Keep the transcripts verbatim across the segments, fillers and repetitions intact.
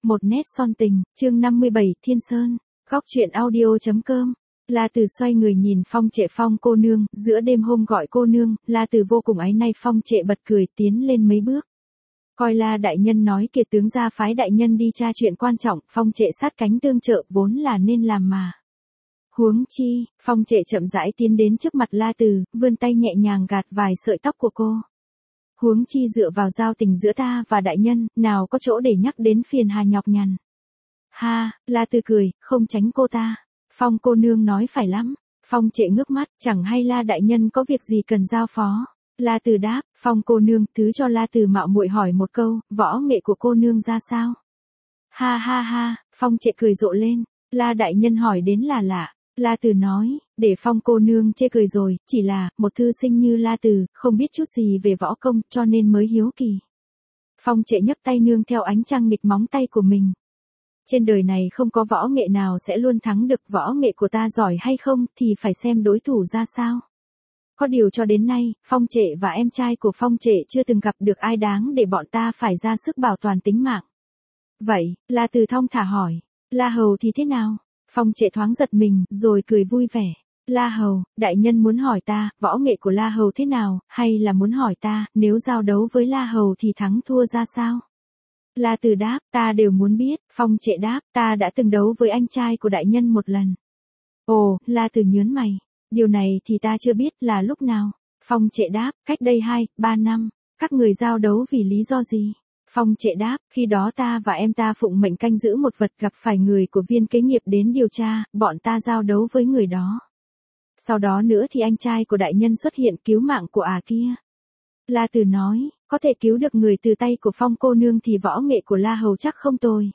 Một nét son tình, chương năm mươi bảy, Thiên Sơn, góc truyện audio.com. La Từ xoay người nhìn Phong Trệ. Phong cô nương, giữa đêm hôm gọi cô nương, La Từ vô cùng áy náy. Phong Trệ bật cười tiến lên mấy bước. Coi La đại nhân nói kìa, tướng gia phái đại nhân đi tra chuyện quan trọng, Phong Trệ sát cánh tương trợ vốn là nên làm mà. Huống chi, Phong Trệ chậm rãi tiến đến trước mặt La Từ, vươn tay nhẹ nhàng gạt vài sợi tóc của cô. Huống chi dựa vào giao tình giữa ta và đại nhân, nào có chỗ để nhắc đến phiền hà nhọc nhằn. Ha, La Từ cười, không tránh cô ta. Phong cô nương nói phải lắm. Phong Trệ ngước mắt, chẳng hay La đại nhân có việc gì cần giao phó. La Từ đáp, Phong cô nương, thứ cho La Từ mạo muội hỏi một câu, võ nghệ của cô nương ra sao? Ha ha ha, Phong Trệ cười rộ lên. La đại nhân hỏi đến là lạ. La Từ nói, để Phong cô nương chê cười rồi, chỉ là, một thư sinh như La Từ, không biết chút gì về võ công, cho nên mới hiếu kỳ. Phong Trệ nhấc tay nương theo ánh trăng nghịch móng tay của mình. Trên đời này không có võ nghệ nào sẽ luôn thắng được, võ nghệ của ta giỏi hay không, thì phải xem đối thủ ra sao. Có điều cho đến nay, Phong Trệ và em trai của Phong Trệ chưa từng gặp được ai đáng để bọn ta phải ra sức bảo toàn tính mạng. Vậy, La Từ thong thả hỏi, La Hầu thì thế nào? Phong Trệ thoáng giật mình, rồi cười vui vẻ. La Hầu, đại nhân muốn hỏi ta, võ nghệ của La Hầu thế nào, hay là muốn hỏi ta, nếu giao đấu với La Hầu thì thắng thua ra sao? La Từ đáp, ta đều muốn biết. Phong Trệ đáp, ta đã từng đấu với anh trai của đại nhân một lần. Ồ, La Từ nhớn mày. Điều này thì ta chưa biết, là lúc nào? Phong Trệ đáp, cách đây hai, ba năm. Các người giao đấu vì lý do gì? Phong Trệ đáp, khi đó ta và em ta phụng mệnh canh giữ một vật, gặp phải người của viên kế nghiệp đến điều tra, bọn ta giao đấu với người đó. Sau đó nữa thì anh trai của đại nhân xuất hiện cứu mạng của ả kia. La Từ nói, có thể cứu được người từ tay của Phong cô nương thì võ nghệ của La Hầu chắc không tồi.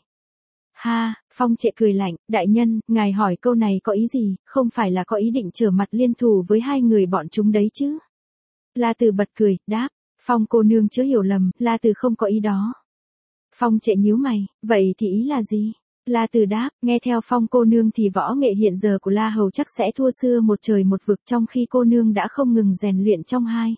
Ha, Phong Trệ cười lạnh, đại nhân, ngài hỏi câu này có ý gì, không phải là có ý định trở mặt liên thủ với hai người bọn chúng đấy chứ? La Từ bật cười, đáp, Phong cô nương chớ hiểu lầm, La Từ không có ý đó. Phong Trệ nhíu mày, vậy thì ý là gì? La Từ đáp, nghe theo Phong cô nương thì võ nghệ hiện giờ của La Hầu chắc sẽ thua xưa một trời một vực, trong khi cô nương đã không ngừng rèn luyện trong hai.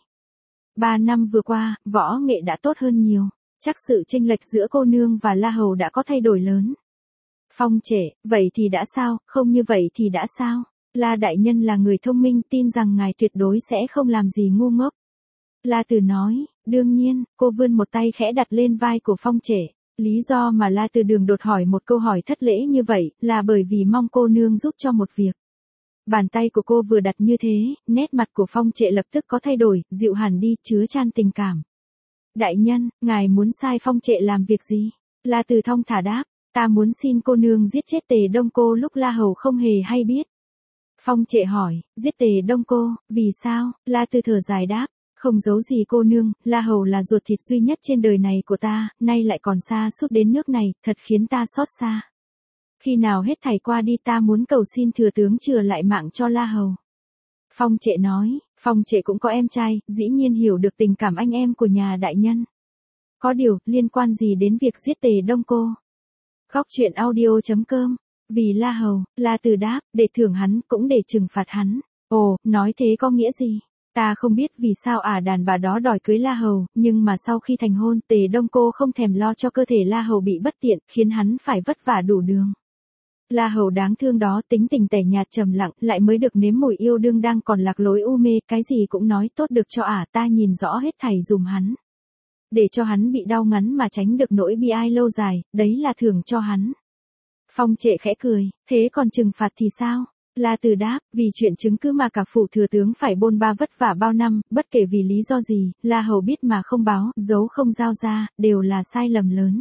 Ba năm vừa qua, võ nghệ đã tốt hơn nhiều, chắc sự chênh lệch giữa cô nương và La Hầu đã có thay đổi lớn. Phong Trệ, vậy thì đã sao, không như vậy thì đã sao? La đại nhân là người thông minh, tin rằng ngài tuyệt đối sẽ không làm gì ngu ngốc. La Từ nói, đương nhiên. Cô vươn một tay khẽ đặt lên vai của Phong Trệ. Lý do mà La Từ đường đột hỏi một câu hỏi thất lễ như vậy, là bởi vì mong cô nương giúp cho một việc. Bàn tay của cô vừa đặt như thế, nét mặt của Phong Trệ lập tức có thay đổi, dịu hẳn đi, chứa chan tình cảm. Đại nhân, ngài muốn sai Phong Trệ làm việc gì? La Từ thong thả đáp, ta muốn xin cô nương giết chết Tề Đông Cô lúc La Hầu không hề hay biết. Phong Trệ hỏi, giết Tề Đông Cô, vì sao? La Từ thở dài đáp, không giấu gì cô nương, La Hầu là ruột thịt duy nhất trên đời này của ta, nay lại còn xa suốt đến nước này, thật khiến ta xót xa. Khi nào hết thảy qua đi ta muốn cầu xin thừa tướng chừa lại mạng cho La Hầu. Phong Trệ nói, Phong Trệ cũng có em trai, dĩ nhiên hiểu được tình cảm anh em của nhà đại nhân. Có điều, liên quan gì đến việc giết Tề Đông Cô? Góc truyện audio.com. Vì La Hầu, La Từ đáp, để thưởng hắn, cũng để trừng phạt hắn. Ồ, nói thế có nghĩa gì? Ta không biết vì sao ả đàn bà đó đòi cưới La Hầu, nhưng mà sau khi thành hôn, Tề Đông Cô không thèm lo cho cơ thể La Hầu bị bất tiện, khiến hắn phải vất vả đủ đường. La Hầu đáng thương đó tính tình tẻ nhạt trầm lặng, lại mới được nếm mùi yêu đương đang còn lạc lối u mê, cái gì cũng nói tốt được cho ả, ta nhìn rõ hết thảy dùm hắn. Để cho hắn bị đau ngắn mà tránh được nỗi bi ai lâu dài, đấy là thưởng cho hắn. Phong Trệ khẽ cười, thế còn trừng phạt thì sao? La Từ đáp, vì chuyện chứng cứ mà cả phủ thừa tướng phải bôn ba vất vả bao năm, bất kể vì lý do gì, La Hầu biết mà không báo, giấu không giao ra, đều là sai lầm lớn.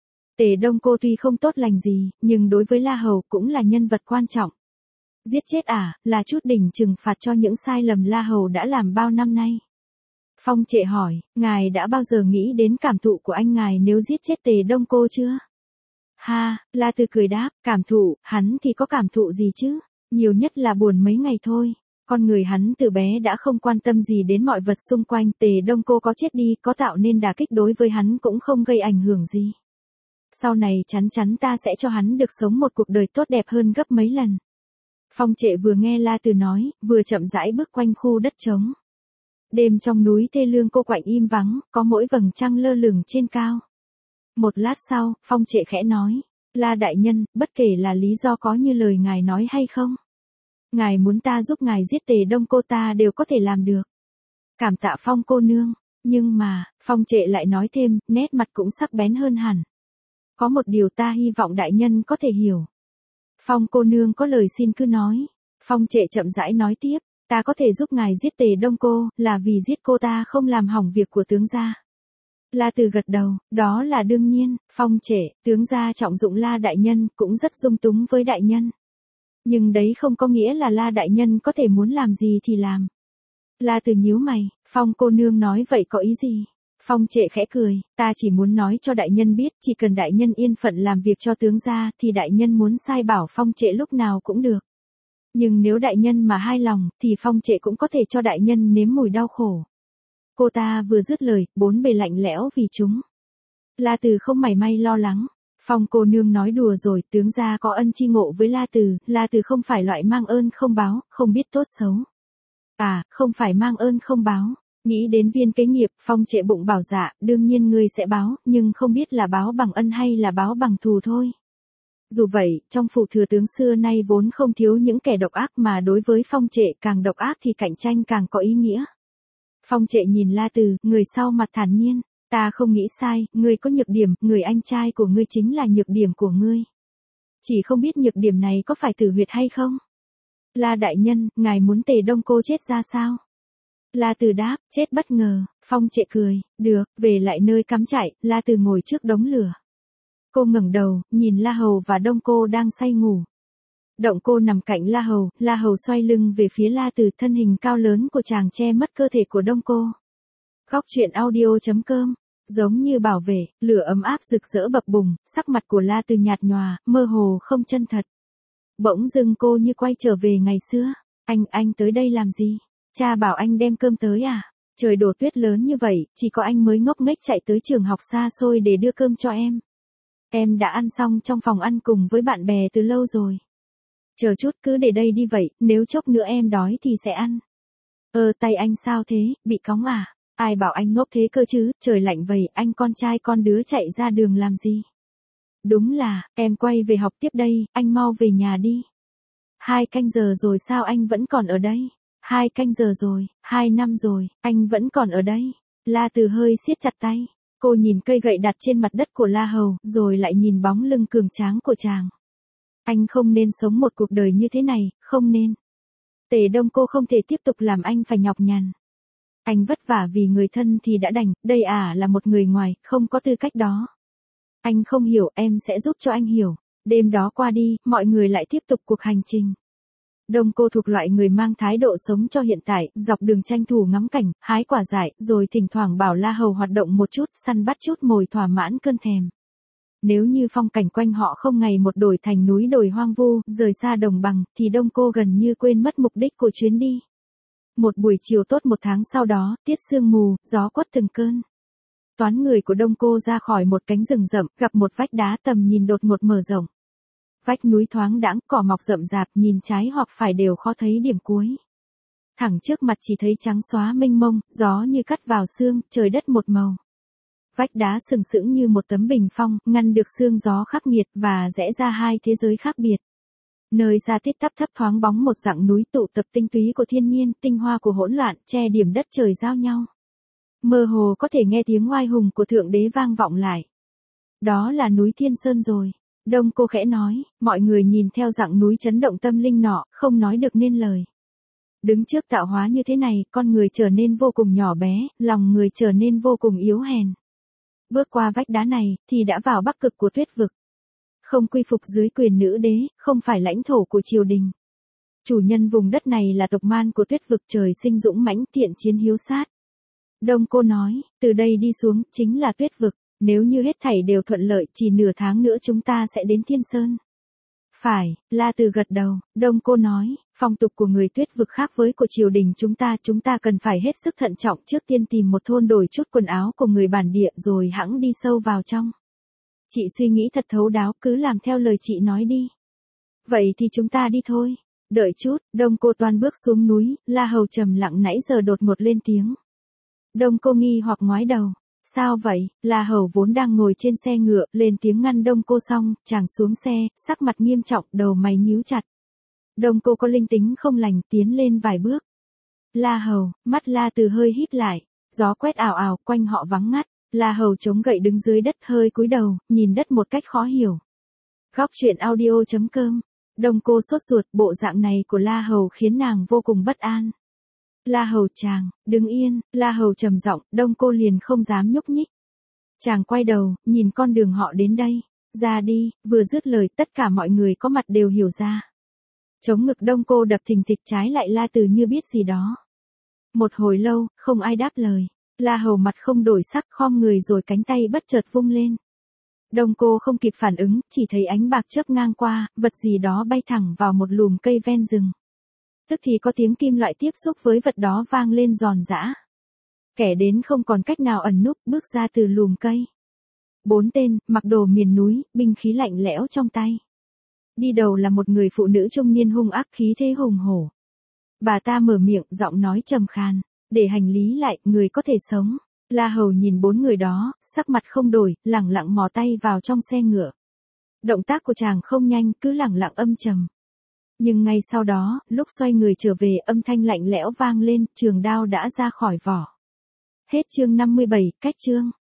Tề Đông Cô tuy không tốt lành gì, nhưng đối với La Hầu cũng là nhân vật quan trọng. Giết chết ả, à, là chút đỉnh trừng phạt cho những sai lầm La Hầu đã làm bao năm nay. Phong Trệ hỏi, ngài đã bao giờ nghĩ đến cảm thụ của anh ngài nếu giết chết Tề Đông Cô chưa? Ha, La Từ cười đáp, cảm thụ, hắn thì có cảm thụ gì chứ? Nhiều nhất là buồn mấy ngày thôi. Con người hắn từ bé đã không quan tâm gì đến mọi vật xung quanh, Tề Đông Cô có chết đi, có tạo nên đả kích đối với hắn cũng không gây ảnh hưởng gì. Sau này chắn chắn ta sẽ cho hắn được sống một cuộc đời tốt đẹp hơn gấp mấy lần. Phong Trệ vừa nghe La Từ nói, vừa chậm rãi bước quanh khu đất trống. Đêm trong núi thê lương cô quạnh im vắng, có mỗi vầng trăng lơ lửng trên cao. Một lát sau, Phong Trệ khẽ nói, La đại nhân, bất kể là lý do có như lời ngài nói hay không. Ngài muốn ta giúp ngài giết Tề Đông cô ta đều có thể làm được. Cảm tạ Phong cô nương, nhưng mà, Phong Trệ lại nói thêm, nét mặt cũng sắc bén hơn hẳn. Có một điều ta hy vọng đại nhân có thể hiểu. Phong cô nương có lời xin cứ nói. Phong Trệ chậm rãi nói tiếp, ta có thể giúp ngài giết Tề Đông cô, là vì giết cô ta không làm hỏng việc của tướng gia. La Từ gật đầu, đó là đương nhiên, Phong Trệ, tướng gia trọng dụng La đại nhân, cũng rất dung túng với đại nhân. Nhưng đấy không có nghĩa là La đại nhân có thể muốn làm gì thì làm. La Từ nhíu mày, Phong cô nương nói vậy có ý gì? Phong Trệ khẽ cười, ta chỉ muốn nói cho đại nhân biết, chỉ cần đại nhân yên phận làm việc cho tướng gia, thì đại nhân muốn sai bảo Phong Trệ lúc nào cũng được. Nhưng nếu đại nhân mà hai lòng, thì Phong Trệ cũng có thể cho đại nhân nếm mùi đau khổ. Cô ta vừa dứt lời, bốn bề lạnh lẽo vì chúng. La Từ không mảy may lo lắng. Phong cô nương nói đùa rồi, tướng gia có ân chi ngộ với La Từ, La Từ không phải loại mang ơn không báo, không biết tốt xấu. À, không phải mang ơn không báo. Nghĩ đến viên kế nghiệp, Phong Trệ bụng bảo dạ, đương nhiên ngươi sẽ báo, nhưng không biết là báo bằng ân hay là báo bằng thù thôi. Dù vậy, trong phủ thừa tướng xưa nay vốn không thiếu những kẻ độc ác mà đối với Phong Trệ càng độc ác thì cạnh tranh càng có ý nghĩa. Phong Trệ nhìn La Từ, người sau mặt thản nhiên, ta không nghĩ sai, ngươi có nhược điểm, người anh trai của ngươi chính là nhược điểm của ngươi. Chỉ không biết nhược điểm này có phải tử huyệt hay không? La đại nhân, ngài muốn Tề Đông cô chết ra sao? La Từ đáp, chết bất ngờ. Phong Trệ cười, được, về lại nơi cắm trại. La Từ ngồi trước đống lửa. Cô ngẩng đầu, nhìn La Hầu và Đông cô đang say ngủ. Động cô nằm cạnh La Hầu, La Hầu xoay lưng về phía La Từ, thân hình cao lớn của chàng che mất cơ thể của Đông cô. Góc truyện audio chấm com. Giống như bảo vệ, lửa ấm áp rực rỡ bập bùng, sắc mặt của La Từ nhạt nhòa, mơ hồ không chân thật. Bỗng dưng cô như quay trở về ngày xưa. Anh, anh tới đây làm gì? Cha bảo anh đem cơm tới à? Trời đổ tuyết lớn như vậy, chỉ có anh mới ngốc nghếch chạy tới trường học xa xôi để đưa cơm cho em. Em đã ăn xong trong phòng ăn cùng với bạn bè từ lâu rồi. Chờ chút, cứ để đây đi vậy, nếu chốc nữa em đói thì sẽ ăn. Ờ tay anh sao thế, bị cóng à? Ai bảo anh ngốc thế cơ chứ, trời lạnh vậy, anh con trai con đứa chạy ra đường làm gì? Đúng là, em quay về học tiếp đây, anh mau về nhà đi. Hai canh giờ rồi sao anh vẫn còn ở đây? Hai canh giờ rồi, hai năm rồi, anh vẫn còn ở đây. La Từ hơi siết chặt tay. Cô nhìn cây gậy đặt trên mặt đất của La Hầu, rồi lại nhìn bóng lưng cường tráng của chàng. Anh không nên sống một cuộc đời như thế này, không nên. Tề Đông cô không thể tiếp tục làm anh phải nhọc nhằn. Anh vất vả vì người thân thì đã đành, đây à là một người ngoài, không có tư cách đó. Anh không hiểu, em sẽ giúp cho anh hiểu. Đêm đó qua đi, mọi người lại tiếp tục cuộc hành trình. Đông cô thuộc loại người mang thái độ sống cho hiện tại, dọc đường tranh thủ ngắm cảnh, hái quả dại, rồi thỉnh thoảng bảo La Hầu hoạt động một chút, săn bắt chút mồi thỏa mãn cơn thèm. Nếu như phong cảnh quanh họ không ngày một đổi thành núi đồi hoang vu, rời xa đồng bằng, thì Đông cô gần như quên mất mục đích của chuyến đi. Một buổi chiều tốt một tháng sau đó, tiết sương mù, gió quất từng cơn. Toán người của Đông cô ra khỏi một cánh rừng rậm, gặp một vách đá tầm nhìn đột ngột mở rộng. Vách núi thoáng đãng, cỏ mọc rậm rạp, nhìn trái hoặc phải đều khó thấy điểm cuối. Thẳng trước mặt chỉ thấy trắng xóa mênh mông, gió như cắt vào xương, trời đất một màu. Vách đá sừng sững như một tấm bình phong, ngăn được sương gió khắc nghiệt và rẽ ra hai thế giới khác biệt. Nơi xa tít tắp thấp thoáng bóng một dặng núi tụ tập tinh túy của thiên nhiên, tinh hoa của hỗn loạn, che điểm đất trời giao nhau. Mơ hồ có thể nghe tiếng oai hùng của Thượng Đế vang vọng lại. Đó là núi Thiên Sơn rồi. Đông cô khẽ nói, mọi người nhìn theo dặng núi chấn động tâm linh nọ, không nói được nên lời. Đứng trước tạo hóa như thế này, con người trở nên vô cùng nhỏ bé, lòng người trở nên vô cùng yếu hèn. Bước qua vách đá này, thì đã vào bắc cực của tuyết vực. Không quy phục dưới quyền nữ đế, không phải lãnh thổ của triều đình. Chủ nhân vùng đất này là tộc man của tuyết vực, trời sinh dũng mãnh, thiện chiến hiếu sát. Đông cô nói, từ đây đi xuống, chính là tuyết vực. Nếu như hết thảy đều thuận lợi, chỉ nửa tháng nữa chúng ta sẽ đến Thiên Sơn. Phải, La Từ gật đầu. Đông cô nói, phong tục của người tuyết vực khác với của triều đình chúng ta, chúng ta cần phải hết sức thận trọng, trước tiên tìm một thôn đổi chút quần áo của người bản địa rồi hẵng đi sâu vào trong. Chị suy nghĩ thật thấu đáo, cứ làm theo lời chị nói đi. Vậy thì chúng ta đi thôi. Đợi chút, Đông cô toan bước xuống núi, La Hầu trầm lặng nãy giờ đột ngột lên tiếng. Đông cô nghi hoặc ngoái đầu. Sao vậy? La Hầu vốn đang ngồi trên xe ngựa, lên tiếng ngăn Đông Cô xong, chàng xuống xe, sắc mặt nghiêm trọng, đầu mày nhíu chặt. Đông Cô có linh tính không lành, tiến lên vài bước. La Hầu, mắt La Từ hơi híp lại, gió quét ảo ảo, quanh họ vắng ngắt. La Hầu chống gậy đứng dưới đất hơi cúi đầu, nhìn đất một cách khó hiểu. Góc truyện audio chấm com. Đông Cô sốt ruột, bộ dạng này của La Hầu khiến nàng vô cùng bất an. La Hầu chàng, đứng yên, La Hầu trầm giọng, Đông Cô liền không dám nhúc nhích. Chàng quay đầu, nhìn con đường họ đến đây. Ra đi, vừa dứt lời tất cả mọi người có mặt đều hiểu ra. Chống ngực Đông Cô đập thình thịch, trái lại La Từ như biết gì đó. Một hồi lâu, không ai đáp lời. La Hầu mặt không đổi sắc, khom người rồi cánh tay bất chợt vung lên. Đông Cô không kịp phản ứng, chỉ thấy ánh bạc chớp ngang qua, vật gì đó bay thẳng vào một lùm cây ven rừng. Tức thì có tiếng kim loại tiếp xúc với vật đó vang lên giòn giã. Kẻ đến không còn cách nào ẩn núp, bước ra từ lùm cây. Bốn tên, mặc đồ miền núi, binh khí lạnh lẽo trong tay. Đi đầu là một người phụ nữ trung niên hung ác, khí thế hùng hổ. Bà ta mở miệng, giọng nói trầm khàn, để hành lý lại, người có thể sống. La Hầu nhìn bốn người đó, sắc mặt không đổi, lẳng lặng mò tay vào trong xe ngựa. Động tác của chàng không nhanh, cứ lẳng lặng âm trầm. Nhưng ngay sau đó, lúc xoay người trở về, âm thanh lạnh lẽo vang lên, trường đao đã ra khỏi vỏ. Hết chương năm mươi bảy, cách chương.